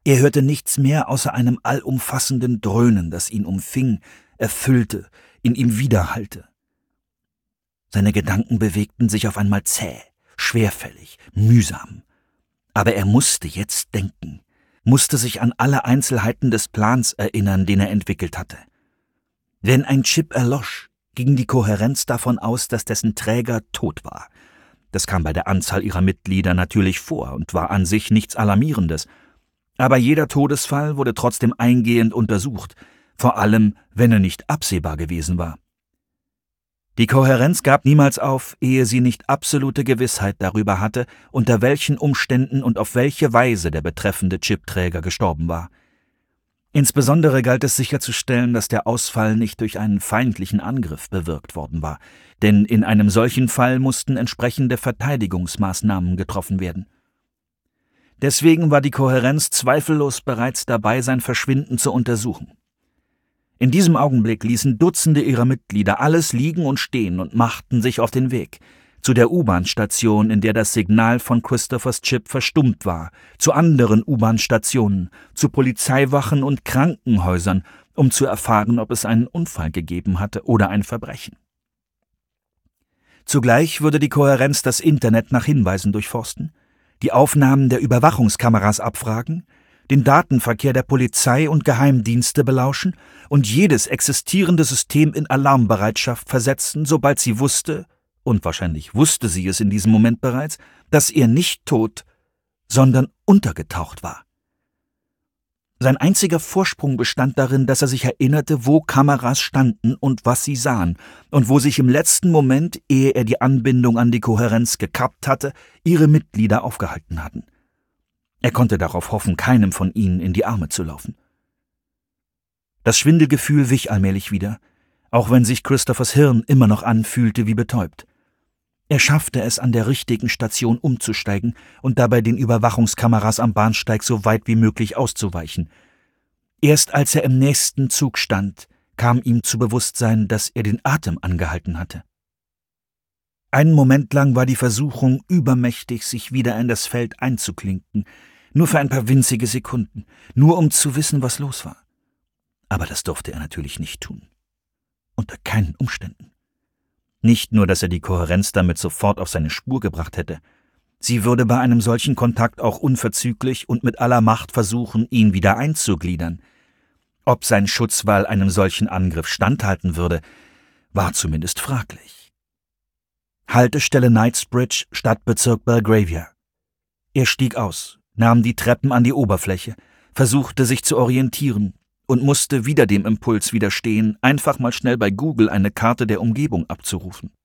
Er hörte nichts mehr außer einem allumfassenden Dröhnen, das ihn umfing, erfüllte, in ihm widerhallte. Seine Gedanken bewegten sich auf einmal zäh, schwerfällig, mühsam. Aber er musste jetzt denken, musste sich an alle Einzelheiten des Plans erinnern, den er entwickelt hatte. Wenn ein Chip erlosch, ging die Kohärenz davon aus, dass dessen Träger tot war. Das kam bei der Anzahl ihrer Mitglieder natürlich vor und war an sich nichts Alarmierendes. Aber jeder Todesfall wurde trotzdem eingehend untersucht, vor allem, wenn er nicht absehbar gewesen war. Die Kohärenz gab niemals auf, ehe sie nicht absolute Gewissheit darüber hatte, unter welchen Umständen und auf welche Weise der betreffende Chipträger gestorben war. Insbesondere galt es sicherzustellen, dass der Ausfall nicht durch einen feindlichen Angriff bewirkt worden war, denn in einem solchen Fall mussten entsprechende Verteidigungsmaßnahmen getroffen werden. Deswegen war die Kohärenz zweifellos bereits dabei, sein Verschwinden zu untersuchen. In diesem Augenblick ließen Dutzende ihrer Mitglieder alles liegen und stehen und machten sich auf den Weg zu der U-Bahn-Station, in der das Signal von Christophers Chip verstummt war, zu anderen U-Bahn-Stationen, zu Polizeiwachen und Krankenhäusern, um zu erfahren, ob es einen Unfall gegeben hatte oder ein Verbrechen. Zugleich würde die Kohärenz das Internet nach Hinweisen durchforsten, die Aufnahmen der Überwachungskameras abfragen, den Datenverkehr der Polizei und Geheimdienste belauschen und jedes existierende System in Alarmbereitschaft versetzen, sobald sie wusste, und wahrscheinlich wusste sie es in diesem Moment bereits, dass er nicht tot, sondern untergetaucht war. Sein einziger Vorsprung bestand darin, dass er sich erinnerte, wo Kameras standen und was sie sahen, und wo sich im letzten Moment, ehe er die Anbindung an die Kohärenz gekappt hatte, ihre Mitglieder aufgehalten hatten. Er konnte darauf hoffen, keinem von ihnen in die Arme zu laufen. Das Schwindelgefühl wich allmählich wieder, auch wenn sich Christophers Hirn immer noch anfühlte wie betäubt. Er schaffte es, an der richtigen Station umzusteigen und dabei den Überwachungskameras am Bahnsteig so weit wie möglich auszuweichen. Erst als er im nächsten Zug stand, kam ihm zu Bewusstsein, dass er den Atem angehalten hatte. Einen Moment lang war die Versuchung übermächtig, sich wieder in das Feld einzuklinken, nur für ein paar winzige Sekunden, nur um zu wissen, was los war. Aber das durfte er natürlich nicht tun. Unter keinen Umständen. Nicht nur, dass er die Kohärenz damit sofort auf seine Spur gebracht hätte. Sie würde bei einem solchen Kontakt auch unverzüglich und mit aller Macht versuchen, ihn wieder einzugliedern. Ob sein Schutzwall einem solchen Angriff standhalten würde, war zumindest fraglich. Haltestelle Knightsbridge, Stadtbezirk Belgravia. Er stieg aus, nahm die Treppen an die Oberfläche, versuchte sich zu orientieren und musste wieder dem Impuls widerstehen, einfach mal schnell bei Google eine Karte der Umgebung abzurufen.